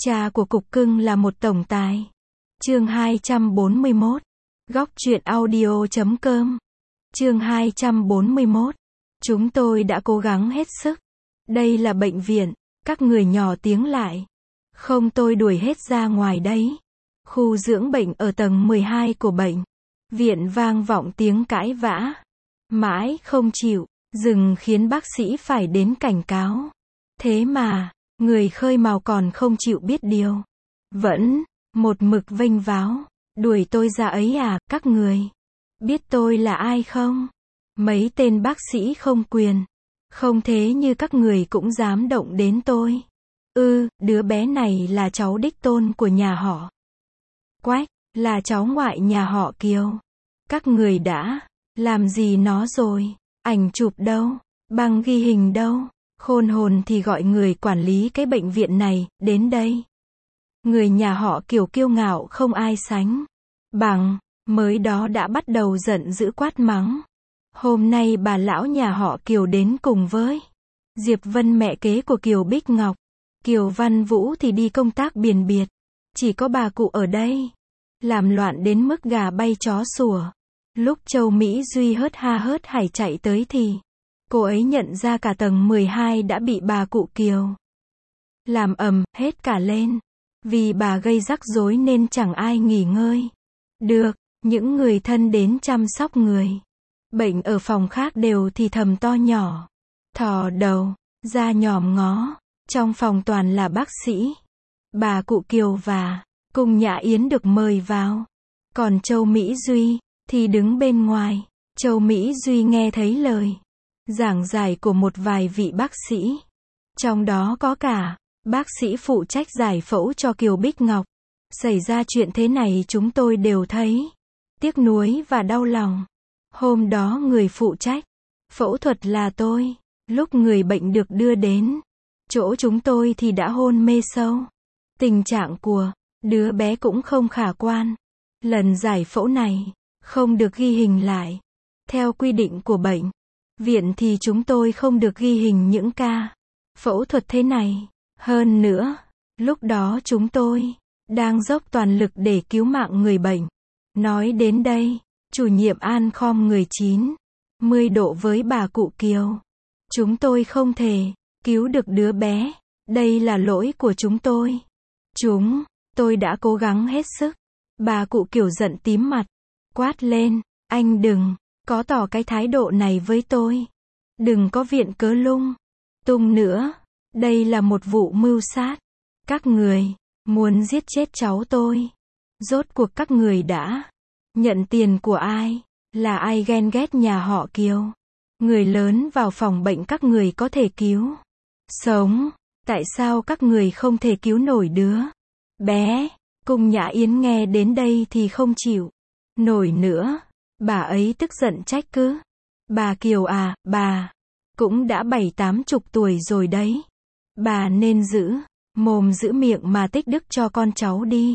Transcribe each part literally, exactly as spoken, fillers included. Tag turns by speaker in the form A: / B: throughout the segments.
A: Cha của cục cưng là một tổng tài. Chương hai trăm bốn mươi mốt. Góc truyện audio chấm com. Chương hai trăm bốn mươi mốt. Chúng tôi đã cố gắng hết sức. Đây là bệnh viện, các người nhỏ tiếng lại. Không, tôi đuổi hết ra ngoài đấy. Khu dưỡng bệnh ở tầng mười hai của bệnh viện vang vọng tiếng cãi vã. Mãi không chịu dừng khiến bác sĩ phải đến cảnh cáo. Thế mà, người khơi mào còn không chịu biết điều. Vẫn một mực vênh váo. Đuổi tôi ra ấy à, các người. Biết tôi là ai không? Mấy tên bác sĩ không quyền. Không thế như các người cũng dám động đến tôi. Ừ, đứa bé này là cháu đích tôn của nhà họ Quách, là cháu ngoại nhà họ Kiều. Các người đã làm gì nó rồi? Ảnh chụp đâu? Băng ghi hình đâu? Khôn hồn thì gọi người quản lý cái bệnh viện này đến đây. Người nhà họ Kiều kiêu ngạo không ai sánh bằng, mới đó đã bắt đầu giận dữ quát mắng. Hôm nay bà lão nhà họ Kiều đến cùng với Diệp Vân, mẹ kế của Kiều Bích Ngọc. Kiều Văn Vũ thì đi công tác biền biệt. Chỉ có bà cụ ở đây làm loạn đến mức gà bay chó sủa. Lúc Châu Mỹ Duy hớt ha hớt hải chạy tới thì cô ấy nhận ra cả tầng mười hai đã bị bà cụ Kiều làm ầm hết cả lên. Vì bà gây rắc rối nên chẳng ai nghỉ ngơi được. Những người thân đến chăm sóc người bệnh ở phòng khác đều thì thầm to nhỏ, thò đầu ra nhòm ngó. Trong phòng toàn là bác sĩ. Bà cụ Kiều và Cung Nhã Yến được mời vào. Còn Châu Mỹ Duy thì đứng bên ngoài. Châu Mỹ Duy nghe thấy lời giảng giải của một vài vị bác sĩ. Trong đó có cả bác sĩ phụ trách giải phẫu cho Kiều Bích Ngọc. Xảy ra chuyện thế này chúng tôi đều thấy tiếc nuối và đau lòng. Hôm đó người phụ trách phẫu thuật là tôi. Lúc người bệnh được đưa đến chỗ chúng tôi thì đã hôn mê sâu. Tình trạng của đứa bé cũng không khả quan. Lần giải phẫu này không được ghi hình lại. Theo quy định của bệnh viện thì chúng tôi không được ghi hình những ca phẫu thuật thế này. Hơn nữa, lúc đó chúng tôi đang dốc toàn lực để cứu mạng người bệnh. Nói đến đây, chủ nhiệm An khom người chín mươi độ với bà cụ Kiều. Chúng tôi không thể cứu được đứa bé. Đây là lỗi của chúng tôi. Chúng tôi đã cố gắng hết sức. Bà cụ Kiều giận tím mặt, quát lên, anh đừng có tỏ cái thái độ này với tôi. Đừng có viện cớ lung tung nữa. Đây là một vụ mưu sát. Các người muốn giết chết cháu tôi. Rốt cuộc các người đã nhận tiền của ai? Là ai ghen ghét nhà họ Kiều? Người lớn vào phòng bệnh các người có thể cứu sống. Tại sao các người không thể cứu nổi đứa bé? Cung Nhã Yến nghe đến đây thì không chịu nổi nữa. Bà ấy tức giận trách cứ. Bà Kiều à, bà cũng đã bảy tám chục tuổi rồi đấy. Bà nên giữ mồm giữ miệng mà tích đức cho con cháu đi.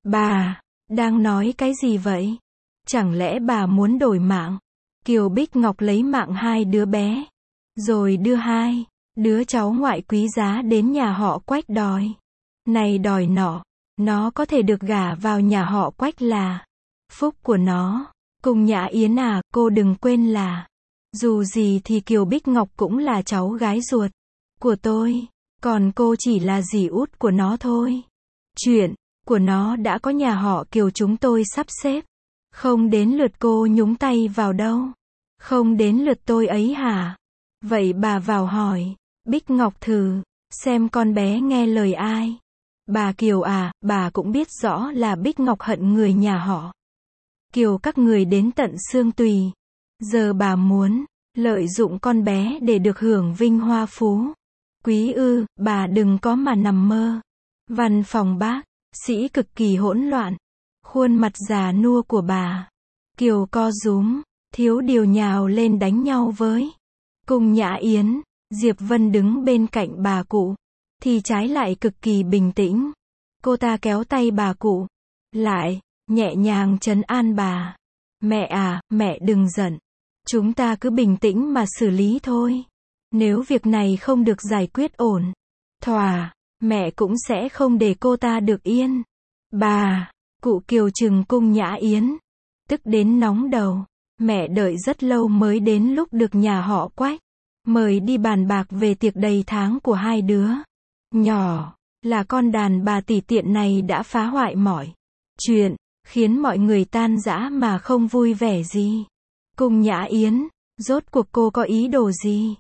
A: Bà đang nói cái gì vậy? Chẳng lẽ bà muốn đổi mạng Kiều Bích Ngọc lấy mạng hai đứa bé, rồi đưa hai đứa cháu ngoại quý giá đến nhà họ Quách đòi này đòi nọ. Nó có thể được gả vào nhà họ Quách là phúc của nó. Cung Nhã Yến à, cô đừng quên là dù gì thì Kiều Bích Ngọc cũng là cháu gái ruột của tôi. Còn cô chỉ là dì út của nó thôi. Chuyện của nó đã có nhà họ Kiều chúng tôi sắp xếp. Không đến lượt cô nhúng tay vào đâu. Không đến lượt tôi ấy hả? Vậy bà vào hỏi Bích Ngọc thử xem con bé nghe lời ai. Bà Kiều à, bà cũng biết rõ là Bích Ngọc hận người nhà họ Kiều các người đến tận xương tùy. Giờ bà muốn lợi dụng con bé để được hưởng vinh hoa phú quý ư? Bà đừng có mà nằm mơ. Văn phòng bác sĩ cực kỳ hỗn loạn. Khuôn mặt già nua của bà Kiều co rúm, thiếu điều nhào lên đánh nhau với Cung Nhã Yến. Diệp Vân đứng bên cạnh bà cụ thì trái lại cực kỳ bình tĩnh. Cô ta kéo tay bà cụ lại, nhẹ nhàng trấn an bà. Mẹ à, mẹ đừng giận. Chúng ta cứ bình tĩnh mà xử lý thôi. Nếu việc này không được giải quyết ổn thỏa mẹ cũng sẽ không để cô ta được yên. Bà, cụ Kiều trừng Cung Nhã Yến, tức đến nóng đầu. Mẹ đợi rất lâu mới đến lúc được nhà họ Quách mời đi bàn bạc về tiệc đầy tháng của hai đứa nhỏ, là con đàn bà tỉ tiện này đã phá hoại mọi chuyện, khiến mọi người tan rã mà không vui vẻ gì. Cung Nhã Yến, rốt cuộc cô có ý đồ gì?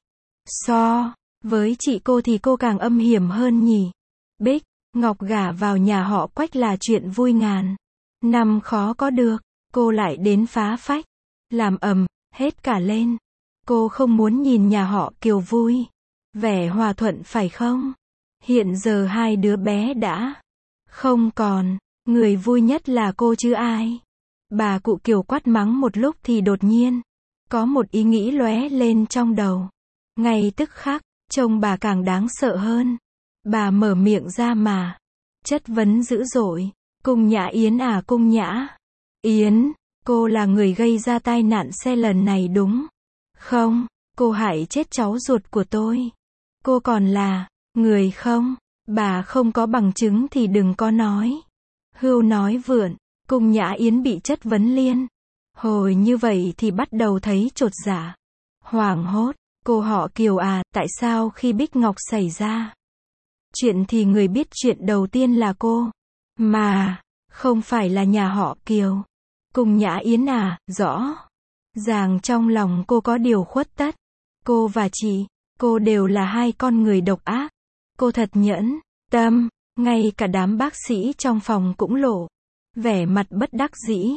A: So với chị cô thì cô càng âm hiểm hơn nhỉ? Bích Ngọc gả vào nhà họ Quách là chuyện vui ngàn năm khó có được, cô lại đến phá phách, làm ầm hết cả lên. Cô không muốn nhìn nhà họ Kiều vui vẻ hòa thuận phải không? Hiện giờ hai đứa bé đã không còn, người vui nhất là cô chứ ai. Bà cụ Kiều quát mắng một lúc thì đột nhiên có một ý nghĩ lóe lên trong đầu. Ngay tức khắc, trông bà càng đáng sợ hơn. Bà mở miệng ra mà chất vấn dữ dội. Cung Nhã Yến à, Cung Nhã Yến, cô là người gây ra tai nạn xe lần này đúng không? Cô hại chết cháu ruột của tôi. Cô còn là người không? Bà không có bằng chứng thì đừng có nói hưu nói vượn. Cung Nhã Yến bị chất vấn liên hồi như vậy thì bắt đầu thấy chột dạ, hoảng hốt. Cô họ Kiều à, tại sao khi Bích Ngọc xảy ra chuyện thì người biết chuyện đầu tiên là cô, mà không phải là nhà họ Kiều? Cung Nhã Yến à, rõ ràng trong lòng cô có điều khuất tất. Cô và chị, cô đều là hai con người độc ác. Cô thật nhẫn tâm, ngay cả đám bác sĩ trong phòng cũng lộ vẻ mặt bất đắc dĩ.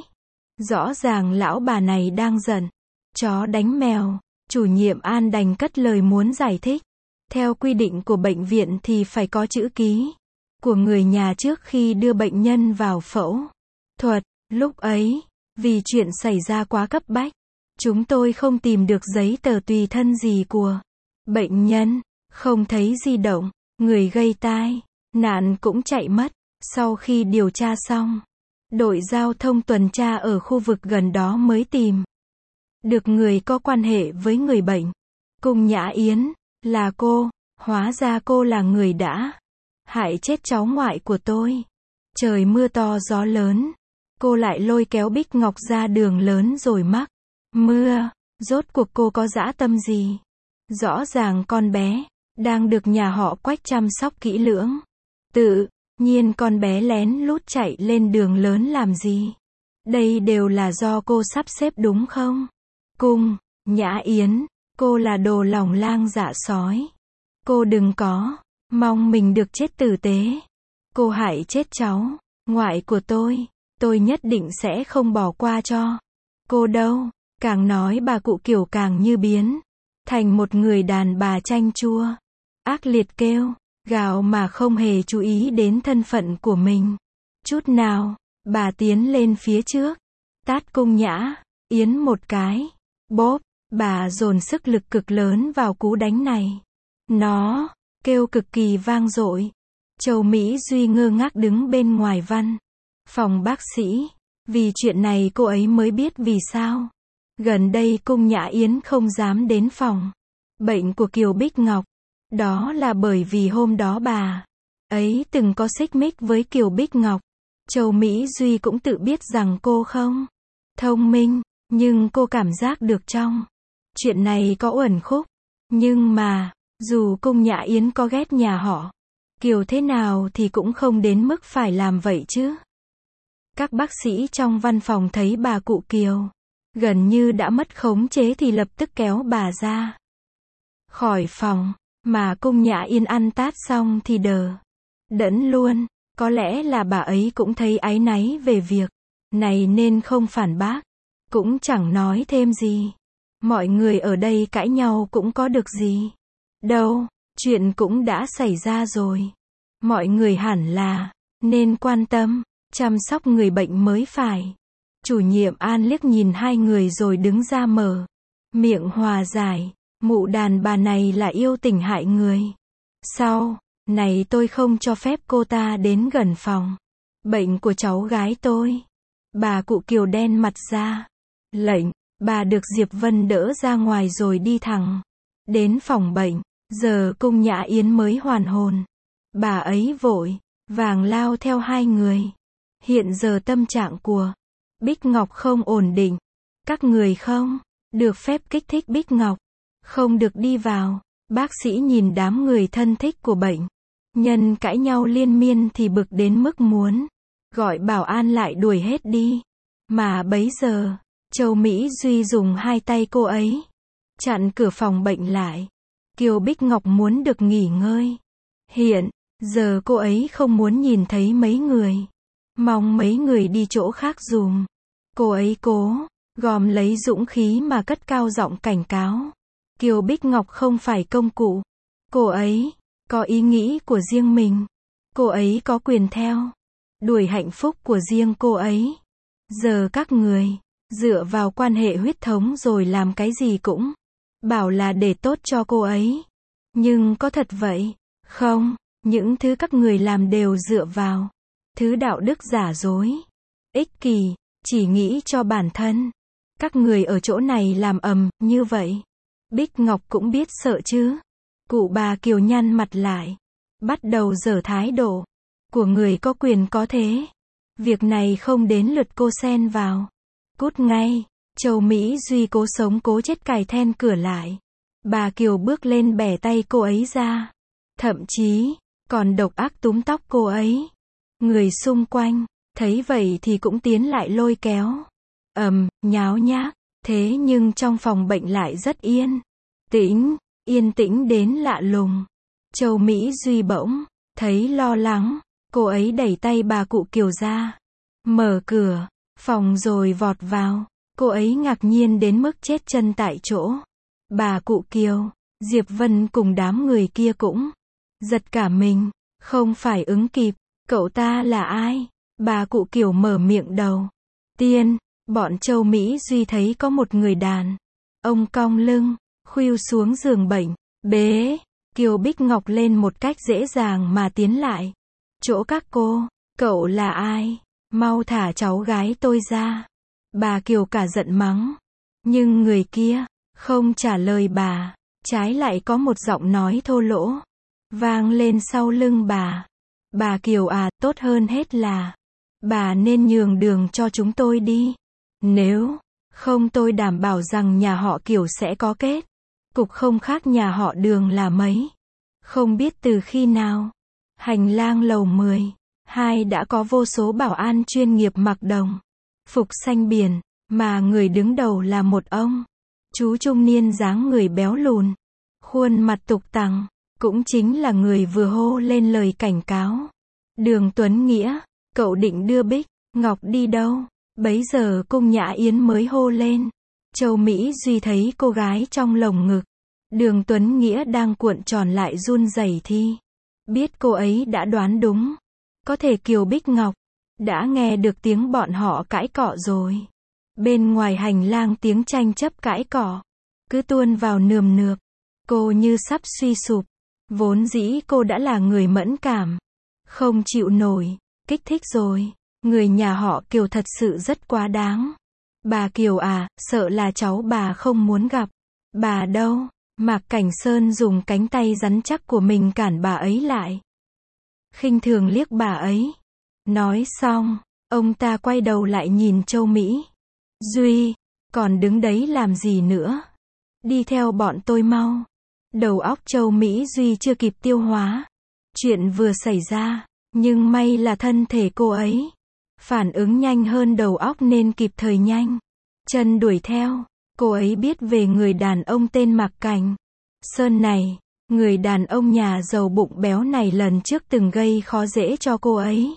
A: Rõ ràng lão bà này đang giận chó đánh mèo. Chủ nhiệm An đành cất lời muốn giải thích. Theo quy định của bệnh viện thì phải có chữ ký của người nhà trước khi đưa bệnh nhân vào phẫu thuật. Lúc ấy, vì chuyện xảy ra quá cấp bách, chúng tôi không tìm được giấy tờ tùy thân gì của bệnh nhân, không thấy di động, người gây tai nạn cũng chạy mất. Sau khi điều tra xong, đội giao thông tuần tra ở khu vực gần đó mới tìm được người có quan hệ với người bệnh. Cung Nhã Yến, là cô, hóa ra cô là người đã hại chết cháu ngoại của tôi. Trời mưa to gió lớn, cô lại lôi kéo Bích Ngọc ra đường lớn rồi mắc mưa. Rốt cuộc cô có dã tâm gì? Rõ ràng con bé đang được nhà họ Quách chăm sóc kỹ lưỡng. Tự nhiên con bé lén lút chạy lên đường lớn làm gì? Đây đều là do cô sắp xếp đúng không? Cung Nhã Yến, cô là đồ lòng lang dạ sói. Cô đừng có mong mình được chết tử tế. Cô hại chết cháu ngoại của tôi, tôi nhất định sẽ không bỏ qua cho cô đâu. Càng nói bà cụ Kiều càng như biến thành một người đàn bà chanh chua, ác liệt kêu gào mà không hề chú ý đến thân phận của mình chút nào. Bà tiến lên phía trước, tát Cung Nhã Yến một cái. Bốp, bà dồn sức lực cực lớn vào cú đánh này. Nó kêu cực kỳ vang dội. Châu Mỹ Duy ngơ ngác đứng bên ngoài văn phòng bác sĩ. Vì chuyện này cô ấy mới biết vì sao gần đây Cung Nhã Yến không dám đến phòng bệnh của Kiều Bích Ngọc. Đó là bởi vì hôm đó bà ấy từng có xích mích với Kiều Bích Ngọc. Châu Mỹ Duy cũng tự biết rằng cô không thông minh, nhưng cô cảm giác được trong chuyện này có uẩn khúc. Nhưng mà, dù Cung Nhã Yến có ghét nhà họ Kiều thế nào thì cũng không đến mức phải làm vậy chứ. Các bác sĩ trong văn phòng thấy bà cụ Kiều gần như đã mất khống chế thì lập tức kéo bà ra khỏi phòng. Mà Cung Nhã Yến ăn tát xong thì đờ đẫn luôn. Có lẽ là bà ấy cũng thấy áy náy về việc này nên không phản bác, cũng chẳng nói thêm gì. Mọi người ở đây cãi nhau cũng có được gì đâu, chuyện cũng đã xảy ra rồi. Mọi người hẳn là nên quan tâm chăm sóc người bệnh mới phải. Chủ nhiệm An liếc nhìn hai người rồi đứng ra mở miệng hòa giải. Mụ đàn bà này là yêu tình hại người. Sau này tôi không cho phép cô ta đến gần phòng bệnh của cháu gái tôi. Bà cụ Kiều đen mặt ra lệnh. Bà được Diệp Vân đỡ ra ngoài rồi đi thẳng đến phòng bệnh. Giờ Cung Nhã Yến mới hoàn hồn. Bà ấy vội vàng lao theo hai người. Hiện giờ tâm trạng của Bích Ngọc không ổn định. Các người không được phép kích thích Bích Ngọc. Không được đi vào. Bác sĩ nhìn đám người thân thích của bệnh nhân cãi nhau liên miên thì bực đến mức muốn gọi bảo an lại đuổi hết đi. Mà bấy giờ, Châu Mỹ Duy dùng hai tay cô ấy chặn cửa phòng bệnh lại. Kiều Bích Ngọc muốn được nghỉ ngơi. Hiện giờ cô ấy không muốn nhìn thấy mấy người. Mong mấy người đi chỗ khác dùm. Cô ấy cố gom lấy dũng khí mà cất cao giọng cảnh cáo. Kiều Bích Ngọc không phải công cụ. Cô ấy có ý nghĩ của riêng mình. Cô ấy có quyền theo đuổi hạnh phúc của riêng cô ấy. Giờ các người dựa vào quan hệ huyết thống rồi làm cái gì cũng bảo là để tốt cho cô ấy. Nhưng có thật vậy không? Những thứ các người làm đều dựa vào thứ đạo đức giả dối, ích kỷ, chỉ nghĩ cho bản thân. Các người ở chỗ này làm ầm như vậy. Bích Ngọc cũng biết sợ chứ. Cụ bà Kiều nhăn mặt lại, bắt đầu giở thái độ của người có quyền có thế. Việc này không đến lượt cô xen vào. Cút ngay. Châu Mỹ Duy cố sống cố chết cài then cửa lại. Bà Kiều bước lên bẻ tay cô ấy ra. Thậm chí còn độc ác túm tóc cô ấy. Người xung quanh thấy vậy thì cũng tiến lại lôi kéo. Ầm, nháo nhác. Thế nhưng trong phòng bệnh lại rất yên tĩnh, yên tĩnh đến lạ lùng. Châu Mỹ Duy bỗng thấy lo lắng. Cô ấy đẩy tay bà cụ Kiều ra, mở cửa phòng rồi vọt vào. Cô ấy ngạc nhiên đến mức chết chân tại chỗ. Bà cụ Kiều, Diệp Vân cùng đám người kia cũng giật cả mình, không phải ứng kịp. Cậu ta là ai? Bà cụ Kiều mở miệng đầu tiên. Bọn Châu Mỹ Duy thấy có một người đàn ông cong lưng, khuỵu xuống giường bệnh. Bế Kiều Bích Ngọc lên một cách dễ dàng mà tiến lại chỗ các cô. Cậu là ai? Mau thả cháu gái tôi ra. Bà Kiều cả giận mắng. Nhưng người kia không trả lời bà. Trái lại có một giọng nói thô lỗ vang lên sau lưng bà. Bà Kiều à, tốt hơn hết là bà nên nhường đường cho chúng tôi đi. Nếu không tôi đảm bảo rằng nhà họ Kiều sẽ có kết cục không khác nhà họ Đường là mấy. Không biết từ khi nào, hành lang lầu mười hai đã có vô số bảo an chuyên nghiệp mặc đồng phục xanh biển, mà người đứng đầu là một ông chú trung niên dáng người béo lùn, khuôn mặt tục tằng, cũng chính là người vừa hô lên lời cảnh cáo. Đường Tuấn Nghĩa, cậu định đưa Bích Ngọc đi đâu? Bấy giờ Cung Nhã Yến mới hô lên. Châu Mỹ Duy thấy cô gái trong lồng ngực Đường Tuấn Nghĩa đang cuộn tròn lại run rẩy thì biết cô ấy đã đoán đúng. Có thể Kiều Bích Ngọc đã nghe được tiếng bọn họ cãi cọ rồi. Bên ngoài hành lang tiếng tranh chấp cãi cọ cứ tuôn vào nườm nượp. Cô như sắp suy sụp. Vốn dĩ cô đã là người mẫn cảm, không chịu nổi kích thích rồi. Người nhà họ Kiều thật sự rất quá đáng. Bà Kiều à, sợ là cháu bà không muốn gặp bà đâu. Mạc Cảnh Sơn dùng cánh tay rắn chắc của mình cản bà ấy lại, khinh thường liếc bà ấy. Nói xong, ông ta quay đầu lại nhìn Châu Mỹ Duy. Còn đứng đấy làm gì nữa? Đi theo bọn tôi mau. Đầu óc Châu Mỹ Duy chưa kịp tiêu hóa chuyện vừa xảy ra, nhưng may là thân thể cô ấy phản ứng nhanh hơn đầu óc nên kịp thời nhanh chân đuổi theo. Cô ấy biết về người đàn ông tên Mạc Cảnh Sơn này. Người đàn ông nhà giàu bụng béo này lần trước từng gây khó dễ cho cô ấy.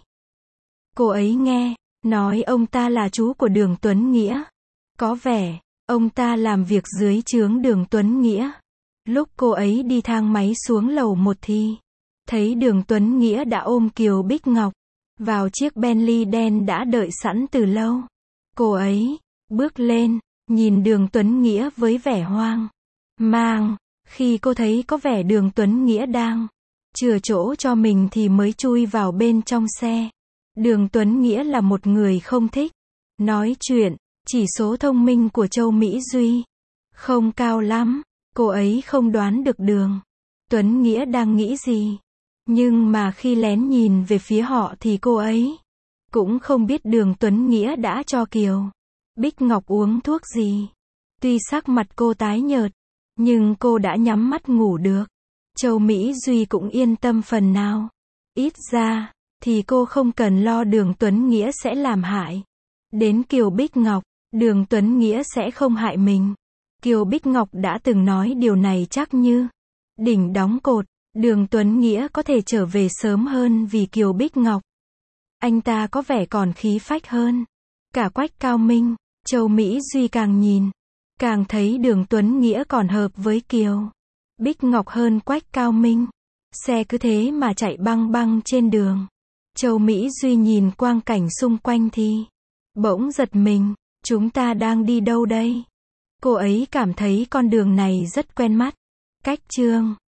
A: Cô ấy nghe nói ông ta là chú của Đường Tuấn Nghĩa. Có vẻ ông ta làm việc dưới trướng Đường Tuấn Nghĩa. Lúc cô ấy đi thang máy xuống lầu một thì thấy Đường Tuấn Nghĩa đã ôm Kiều Bích Ngọc vào chiếc Bentley đen đã đợi sẵn từ lâu. Cô ấy bước lên, nhìn Đường Tuấn Nghĩa với vẻ hoang mang. Khi cô thấy có vẻ Đường Tuấn Nghĩa đang chừa chỗ cho mình thì mới chui vào bên trong xe. Đường Tuấn Nghĩa là một người không thích nói chuyện. Chỉ số thông minh của Châu Mỹ Duy không cao lắm. Cô ấy không đoán được Đường Tuấn Nghĩa đang nghĩ gì. Nhưng mà khi lén nhìn về phía họ thì cô ấy cũng không biết Đường Tuấn Nghĩa đã cho Kiều Bích Ngọc uống thuốc gì. Tuy sắc mặt cô tái nhợt, nhưng cô đã nhắm mắt ngủ được. Châu Mỹ Duy cũng yên tâm phần nào. Ít ra, thì cô không cần lo Đường Tuấn Nghĩa sẽ làm hại đến Kiều Bích Ngọc. Đường Tuấn Nghĩa sẽ không hại mình. Kiều Bích Ngọc đã từng nói điều này chắc như đỉnh đóng cột. Đường Tuấn Nghĩa có thể trở về sớm hơn vì Kiều Bích Ngọc. Anh ta có vẻ còn khí phách hơn cả Quách Cao Minh. Châu Mỹ Duy càng nhìn, càng thấy Đường Tuấn Nghĩa còn hợp với Kiều Bích Ngọc hơn Quách Cao Minh. Xe cứ thế mà chạy băng băng trên đường. Châu Mỹ Duy nhìn quang cảnh xung quanh thì bỗng giật mình. Chúng ta đang đi đâu đây? Cô ấy cảm thấy con đường này rất quen mắt. Cách Trương